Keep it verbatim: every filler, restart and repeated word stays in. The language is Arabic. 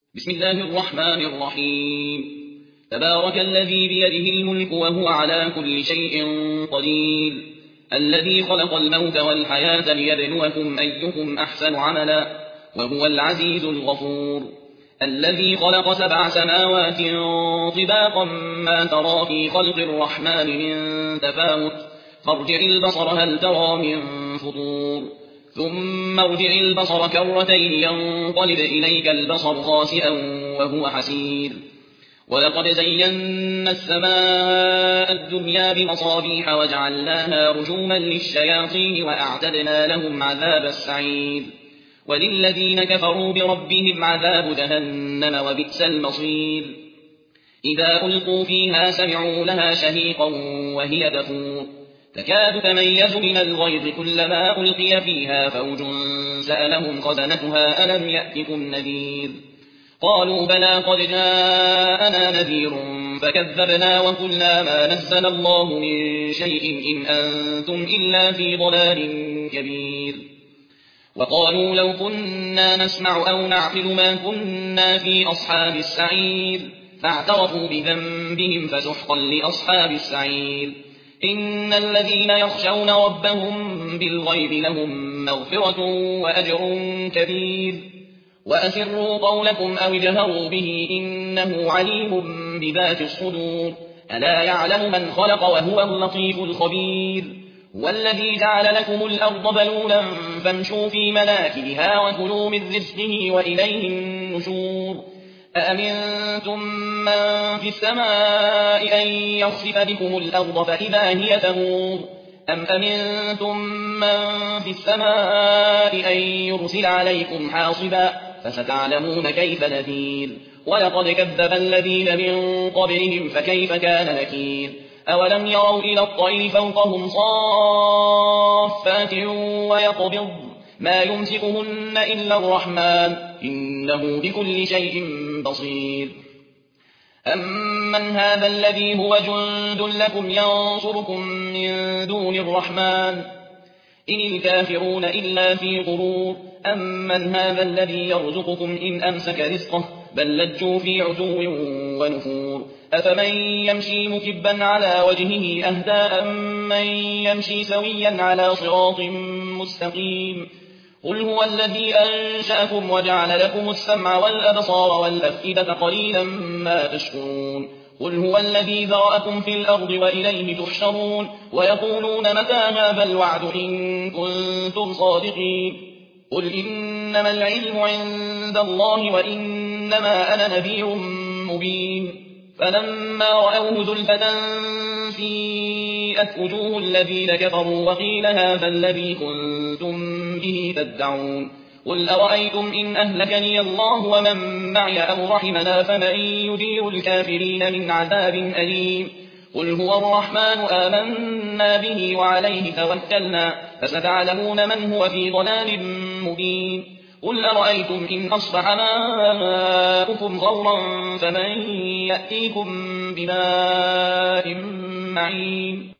بسم الله الرحمن الرحيم تبارك الذي بيده الملك وهو على كل شيء قدير الذي خلق الموت والحياة ليبلوكم أيكم أحسن عملا وهو العزيز الغفور الذي خلق سبع سماوات طباقا ما ترى في خلق الرحمن من تفاوت فارجع البصر هل ترى من فطور ثم ارجع البصر كرتين ينقلب إليك البصر خاسئا وهو حسير ولقد زينا السماء الدنيا بمصابيح وجعلناها رجوما للشياطين وأعتدنا لهم عذاب السعير وللذين كفروا بربهم عذاب جهنم وبئس المصير إذا ألقوا فيها سمعوا لها شهيقا وهي تفور تكاد تميز من الغيظ كلما ألقي فيها فوج سألهم خزنتها ألم يأتكم نذير قالوا بلى قد جاءنا نذير فكذبنا وقلنا ما نزل الله من شيء إن أنتم إلا في ضلال كبير وقالوا لو كنا نسمع أو نعقل ما كنا في أصحاب السعير فاعترفوا بذنبهم فسحقا لأصحاب السعير إن الذين يخشون ربهم بالغيب لهم مغفرة وأجر كبير وأسروا قولكم أو اجهروا به إنه عليم بذات الصدور ألا يعلم من خلق وهو اللطيف الخبير والذي جعل لكم الأرض بلولا فامشوا في مناكبها وكلوا من رزقه وإليه النشور أأمنتم من في السماء أن يخسف بكم الأرض فإذا هي تمور أم أمنتم من في السماء أن يرسل عليكم حاصبا فستعلمون كيف نذير ولقد كذب الذين من قبلهم فكيف كان نكير أولم يروا إلى الطير فوقهم صافات ويقبض ما يمسكهن إلا الرحمن إنه بكل شيء بصير أمن هذا الذي هو جند لكم ينصركم من دون الرحمن إن الكافرون إلا في غرور أمن هذا الذي يرزقكم إن أمسك رزقه بل لجوا في عتو ونفور أفمن يمشي مكبا على وجهه أهدى أمن يمشي سويا على صراط مستقيم قل هو الذي أنشأكم وجعل لكم السمع والأبصار والأفئدة قليلا ما تشكرون قل هو الذي ذرأكم في الأرض وإليه تحشرون ويقولون متى هذا الوعد إن كنتم صادقين قل إنما العلم عند الله وإنما أنا نذير مبين فلما رأوه زلفة سيئت وجوه الذين كفروا وقيل هذا الذي كنتم به تدعون قل أرأيتم إن أهلكني الله ومن معي أو رحمنا فمن يدير الكافرين من عذاب أليم قل هو الرحمن آمنا به وعليه توكلنا فستعلمون من هو في ضلال مبين قل أرأيتم إن أصبح ماؤكم غورا فمن يأتيكم بماء معين